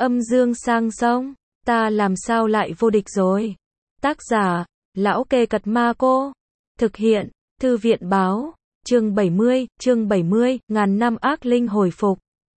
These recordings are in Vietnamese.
Âm dương sang sông, ta làm sao lại vô địch rồi. Tác giả, Lão Kê Cật Ma Cô. Thực hiện, Thư viện báo. Chương 70, ngàn năm ác linh hồi phục.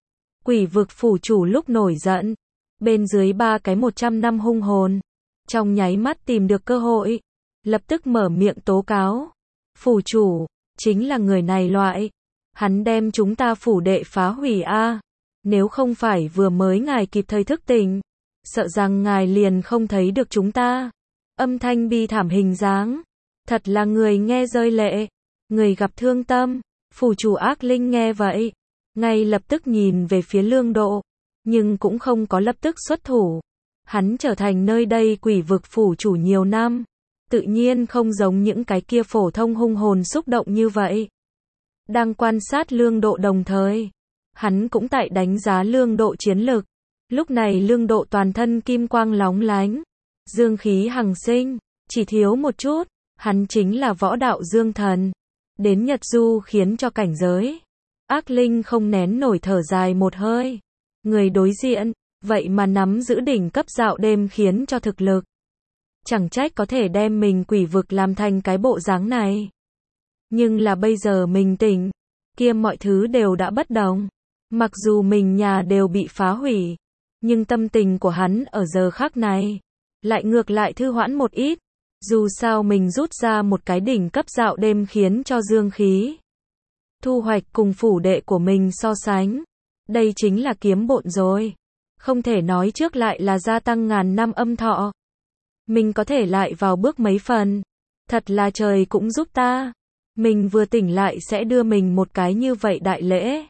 Quỷ vực phủ chủ lúc nổi giận, bên dưới 3 cái 100 năm hung hồn, trong nháy mắt tìm được cơ hội, lập tức mở miệng tố cáo. Phủ chủ, chính là người này loại, hắn đem chúng ta phủ đệ phá hủy a. Nếu không phải vừa mới ngài kịp thời thức tỉnh, sợ rằng ngài liền không thấy được chúng ta. Âm thanh bi thảm hình dáng, thật là người nghe rơi lệ, người gặp thương tâm. Phủ chủ ác linh nghe vậy, ngay lập tức nhìn về phía Lương Độ, nhưng cũng không có lập tức xuất thủ. Hắn trở thành nơi đây quỷ vực phủ chủ nhiều năm, tự nhiên không giống những cái kia phổ thông hung hồn xúc động như vậy. Đang quan sát Lương Độ đồng thời, hắn cũng tại đánh giá Lương Độ chiến lực. Lúc này Lương Độ toàn thân kim quang lóng lánh, dương khí hằng sinh, chỉ thiếu một chút, hắn chính là võ đạo dương thần. Đến Nhật Du khiến cho cảnh giới ác linh không nén nổi thở dài một hơi. Người đối diện, vậy mà nắm giữ đỉnh cấp dạo đêm khiến cho thực lực. Chẳng trách có thể đem mình quỷ vực làm thành cái bộ dáng này. Nhưng là bây giờ mình tỉnh, kia mọi thứ đều đã bất đồng. Mặc dù mình nhà đều bị phá hủy, nhưng tâm tình của hắn ở giờ khắc này lại ngược lại thư hoãn một ít. Dù sao mình rút ra một cái đỉnh cấp dạo đêm khiến cho dương khí thu hoạch cùng phủ đệ của mình so sánh, đây chính là kiếm bộn rồi. Không thể nói trước lại là gia tăng ngàn năm âm thọ. Mình có thể lại vào bước mấy phần. Thật là trời cũng giúp ta. Mình vừa tỉnh lại sẽ đưa mình một cái như vậy đại lễ.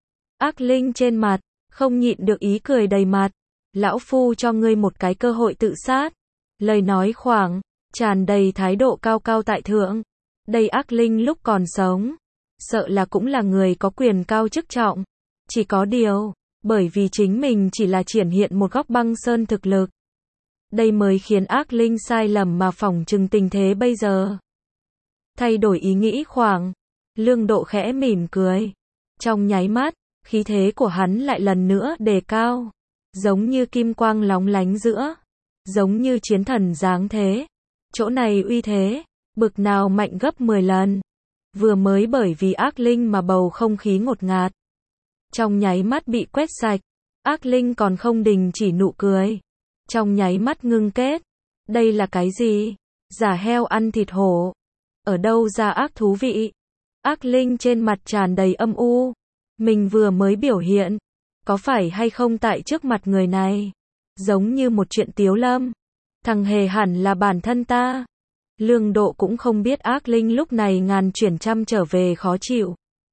Ác linh trên mặt, không nhịn được ý cười đầy mặt. Lão phu cho ngươi một cái cơ hội tự sát. Lời nói khoảng, tràn đầy thái độ cao cao tại thượng. Đây ác linh lúc còn sống, sợ là cũng là người có quyền cao chức trọng. Chỉ có điều, bởi vì chính mình chỉ là triển hiện một góc băng sơn thực lực. Đây mới khiến ác linh sai lầm mà phỏng chừng tình thế bây giờ. Thay đổi ý nghĩ khoảng, Lương Độ khẽ mỉm cười. Trong nháy mắt, khí thế của hắn lại lần nữa đề cao. Giống như kim quang lóng lánh giữa. Giống như chiến thần dáng thế. Chỗ này uy thế, bực nào mạnh gấp 10 lần. Vừa mới bởi vì ác linh mà bầu không khí ngột ngạt. Trong nháy mắt bị quét sạch, ác linh còn không đình chỉ nụ cười. Trong nháy mắt ngưng kết. Đây là cái gì? Giả heo ăn thịt hổ. Ở đâu ra ác thú vị? Ác linh trên mặt tràn đầy âm u. Mình vừa mới biểu hiện, có phải hay không tại trước mặt người này? Giống như một chuyện tiếu lâm. Thằng hề hẳn là bản thân ta. Lương Độ cũng không biết ác linh lúc này ngàn chuyển trăm trở về khó chịu.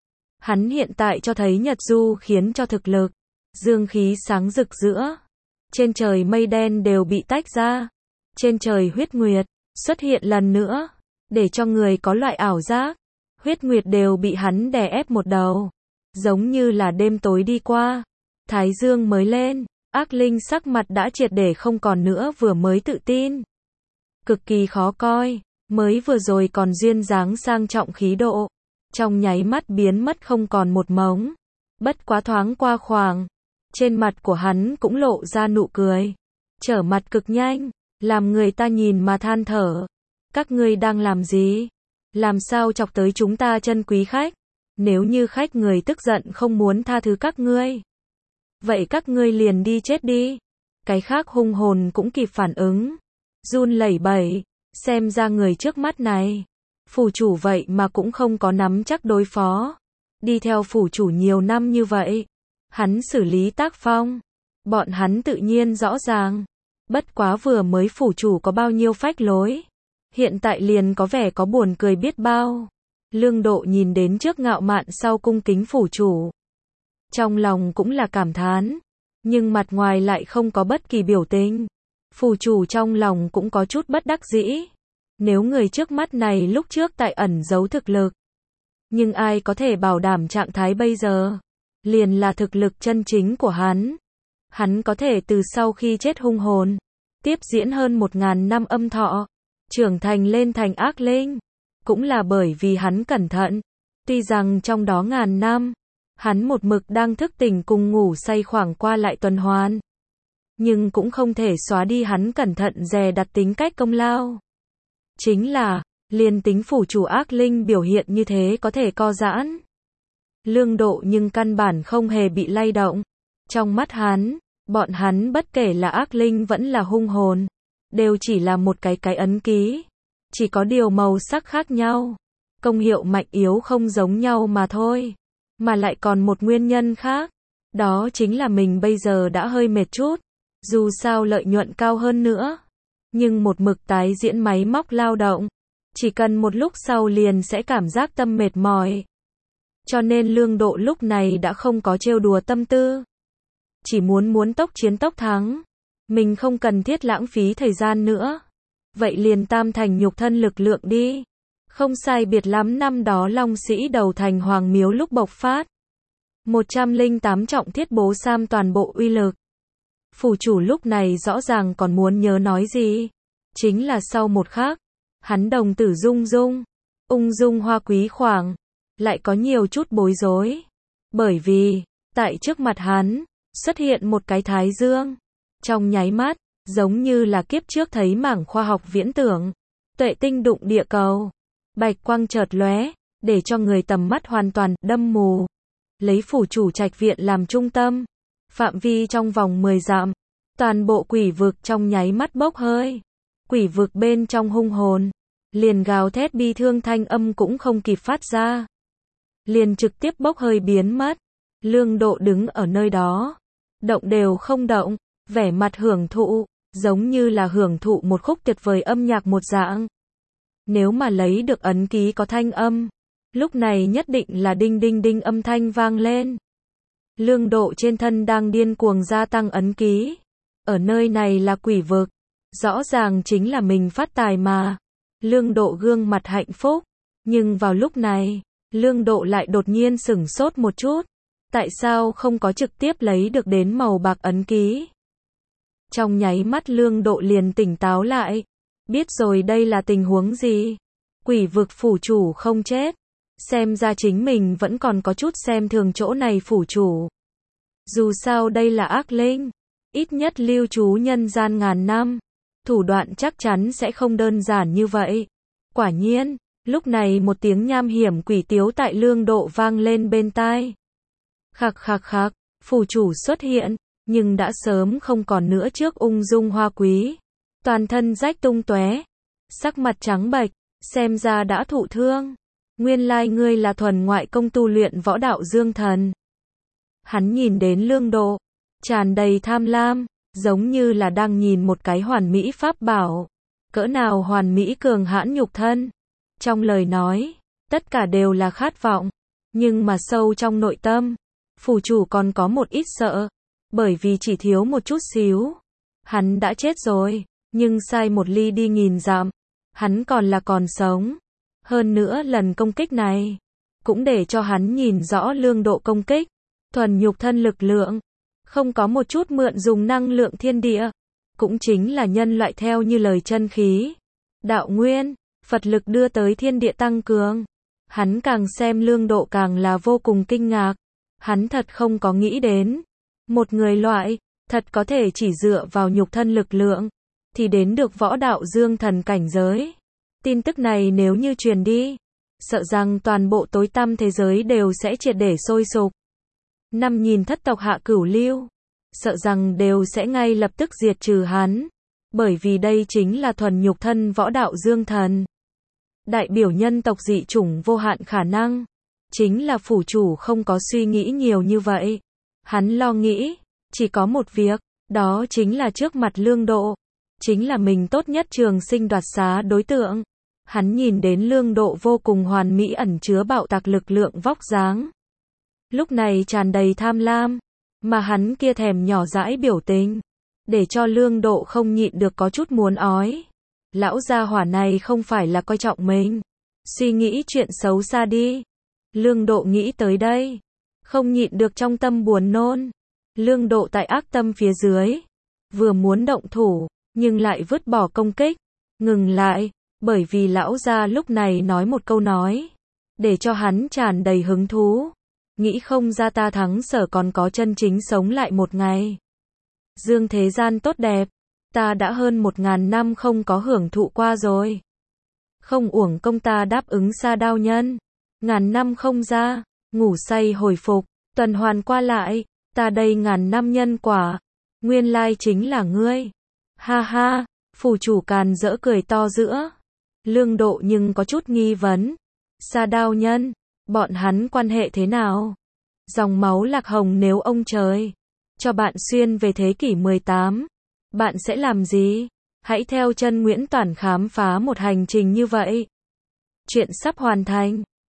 Hắn hiện tại cho thấy Nhật Du khiến cho thực lực, dương khí sáng rực giữa. Trên trời mây đen đều bị tách ra. Trên trời huyết nguyệt xuất hiện lần nữa, để cho người có loại ảo giác. Huyết nguyệt đều bị hắn đè ép một đầu. Giống như là đêm tối đi qua, thái dương mới lên. Ác linh sắc mặt đã triệt để không còn nữa vừa mới tự tin. Cực kỳ khó coi, mới vừa rồi còn duyên dáng sang trọng khí độ. Trong nháy mắt biến mất không còn một mống. Bất quá thoáng qua khoảng, trên mặt của hắn cũng lộ ra nụ cười. Trở mặt cực nhanh, làm người ta nhìn mà than thở. Các ngươi đang làm gì? Làm sao chọc tới chúng ta chân quý khách? Nếu như khách người tức giận không muốn tha thứ các ngươi, vậy các ngươi liền đi chết đi. Cái khác hung hồn cũng kịp phản ứng. Run lẩy bẩy, xem ra người trước mắt này. Phủ chủ vậy mà cũng không có nắm chắc đối phó. Đi theo phủ chủ nhiều năm như vậy. Hắn xử lý tác phong. Bọn hắn tự nhiên rõ ràng. Bất quá vừa mới phủ chủ có bao nhiêu phách lối. Hiện tại liền có vẻ có buồn cười biết bao. Lương Độ nhìn đến trước ngạo mạn sau cung kính phủ chủ. Trong lòng cũng là cảm thán, nhưng mặt ngoài lại không có bất kỳ biểu tình. Phủ chủ trong lòng cũng có chút bất đắc dĩ. Nếu người trước mắt này lúc trước tại ẩn giấu thực lực, nhưng ai có thể bảo đảm trạng thái bây giờ? Liền là thực lực chân chính của hắn. Hắn có thể từ sau khi chết hung hồn, tiếp diễn hơn 1000 năm âm thọ, trưởng thành lên thành ác linh. Cũng là bởi vì hắn cẩn thận. Tuy rằng trong đó ngàn năm, hắn một mực đang thức tỉnh cùng ngủ say khoảng qua lại tuần hoàn. nhưng cũng không thể xóa đi hắn cẩn thận dè đặt tính cách công lao. Chính là, liền tính phủ chủ ác linh biểu hiện như thế có thể co giãn. Lương Độ nhưng căn bản không hề bị lay động. Trong mắt hắn, bọn hắn bất kể là ác linh vẫn là hung hồn, đều chỉ là một cái ấn ký. Chỉ có điều màu sắc khác nhau, công hiệu mạnh yếu không giống nhau mà thôi. Mà lại còn một nguyên nhân khác, đó chính là mình bây giờ đã hơi mệt chút. Dù sao lợi nhuận cao hơn nữa, nhưng một mực tái diễn máy móc lao động, chỉ cần một lúc sau liền sẽ cảm giác tâm mệt mỏi. Cho nên Lương Độ lúc này đã không có trêu đùa tâm tư. Chỉ muốn tốc chiến tốc thắng. Mình không cần thiết lãng phí thời gian nữa. Vậy liền tam thành nhục thân lực lượng đi. Không sai biệt lắm năm đó Long Sĩ đầu thành Hoàng Miếu lúc bộc phát. 108 trọng thiết bố sam toàn bộ uy lực. Phủ chủ lúc này rõ ràng còn muốn nhớ nói gì. Chính là sau một khắc, hắn đồng tử rung rung, ung dung hoa quý khoảng, lại có nhiều chút bối rối. Bởi vì, tại trước mặt hắn, xuất hiện một cái thái dương. Trong nháy mắt, giống như là kiếp trước thấy mảng khoa học viễn tưởng. Tuệ tinh đụng địa cầu. Bạch quang chợt lóe, để cho người tầm mắt hoàn toàn đâm mù. Lấy phủ chủ trạch viện làm trung tâm. Phạm vi trong vòng 10 dặm. Toàn bộ quỷ vực trong nháy mắt bốc hơi. Quỷ vực bên trong hung hồn. Liền gào thét bi thương thanh âm cũng không kịp phát ra. Liền trực tiếp bốc hơi biến mất. Lương Độ đứng ở nơi đó. Động đều không động. Vẻ mặt hưởng thụ. Giống như là hưởng thụ một khúc tuyệt vời âm nhạc một dạng. Nếu mà lấy được ấn ký có thanh âm. Lúc này nhất định là đinh đinh đinh âm thanh vang lên. Lương Độ trên thân đang điên cuồng gia tăng ấn ký. Ở nơi này là quỷ vực. Rõ ràng chính là mình phát tài mà. Lương Độ gương mặt hạnh phúc. Nhưng vào lúc này, Lương Độ lại đột nhiên sửng sốt một chút. Tại sao không có trực tiếp lấy được đến màu bạc ấn ký? Trong nháy mắt Lương Độ liền tỉnh táo lại. Biết rồi đây là tình huống gì? Quỷ vực phủ chủ không chết. Xem ra chính mình vẫn còn có chút xem thường chỗ này phủ chủ. Dù sao đây là ác linh. Ít nhất lưu trú nhân gian ngàn năm. Thủ đoạn chắc chắn sẽ không đơn giản như vậy. Quả nhiên, lúc này một tiếng nham hiểm quỷ tiếu tại Lương Độ vang lên bên tai. Khạc khạc khạc, phủ chủ xuất hiện, nhưng đã sớm không còn nữa trước ung dung hoa quý. Toàn thân rách tung tóe, sắc mặt trắng bệch, xem ra đã thụ thương. Nguyên lai ngươi là thuần ngoại công tu luyện võ đạo dương thần. Hắn nhìn đến Lương Độ, tràn đầy tham lam, giống như là đang nhìn một cái hoàn mỹ pháp bảo. Cỡ nào hoàn mỹ cường hãn nhục thân. Trong lời nói, tất cả đều là khát vọng. Nhưng mà sâu trong nội tâm, phủ chủ còn có một ít sợ. Bởi vì chỉ thiếu một chút xíu. Hắn đã chết rồi, nhưng sai một ly đi nghìn dặm. Hắn còn là còn sống. Hơn nữa lần công kích này, cũng để cho hắn nhìn rõ Lương Độ công kích. Thuần nhục thân lực lượng. Không có một chút mượn dùng năng lượng thiên địa. Cũng chính là nhân loại theo như lời chân khí. Đạo nguyên, Phật lực đưa tới thiên địa tăng cường. Hắn càng xem Lương Độ càng là vô cùng kinh ngạc. Hắn thật không có nghĩ đến. Một người loại, thật có thể chỉ dựa vào nhục thân lực lượng. Thì đến được võ đạo dương thần cảnh giới. Tin tức này nếu như truyền đi. Sợ rằng toàn bộ tối tăm thế giới đều sẽ triệt để sôi sục. 5.000 thất tộc hạ cửu lưu. Sợ rằng đều sẽ ngay lập tức diệt trừ hắn. Bởi vì đây chính là thuần nhục thân võ đạo dương thần. Đại biểu nhân tộc dị chủng vô hạn khả năng. Chính là phủ chủ không có suy nghĩ nhiều như vậy. Hắn lo nghĩ, chỉ có một việc, đó chính là trước mặt Lương Độ. Chính là mình tốt nhất trường sinh đoạt xá đối tượng. Hắn nhìn đến Lương Độ vô cùng hoàn mỹ ẩn chứa bạo tạc lực lượng vóc dáng. Lúc này tràn đầy tham lam, mà hắn kia thèm nhỏ dãi biểu tình, để cho Lương Độ không nhịn được có chút muốn ói. Lão gia hỏa này không phải là coi trọng mình. Suy nghĩ chuyện xấu xa đi. Lương Độ nghĩ tới đây, không nhịn được trong tâm buồn nôn. Lương Độ tại ác tâm phía dưới, vừa muốn động thủ, nhưng lại vứt bỏ công kích, ngừng lại, bởi vì lão gia lúc này nói một câu nói, để cho hắn tràn đầy hứng thú. Nghĩ không ra ta thắng sở còn có chân chính sống lại một ngày. Dương thế gian tốt đẹp, ta đã hơn 1000 năm không có hưởng thụ qua rồi. Không uổng công ta đáp ứng Sa Đao Nhân. Ngàn năm không ra, ngủ say hồi phục, tuần hoàn qua lại, ta đây ngàn năm nhân quả, nguyên lai chính là ngươi. Ha ha, phủ chủ càn rỡ cười to giữa. Lương Độ nhưng có chút nghi vấn. Sa Đao Nhân, bọn hắn quan hệ thế nào? Dòng máu Lạc Hồng nếu ông trời cho bạn xuyên về thế kỷ 18, bạn sẽ làm gì? Hãy theo chân Nguyễn Toản khám phá một hành trình như vậy. Chuyện sắp hoàn thành.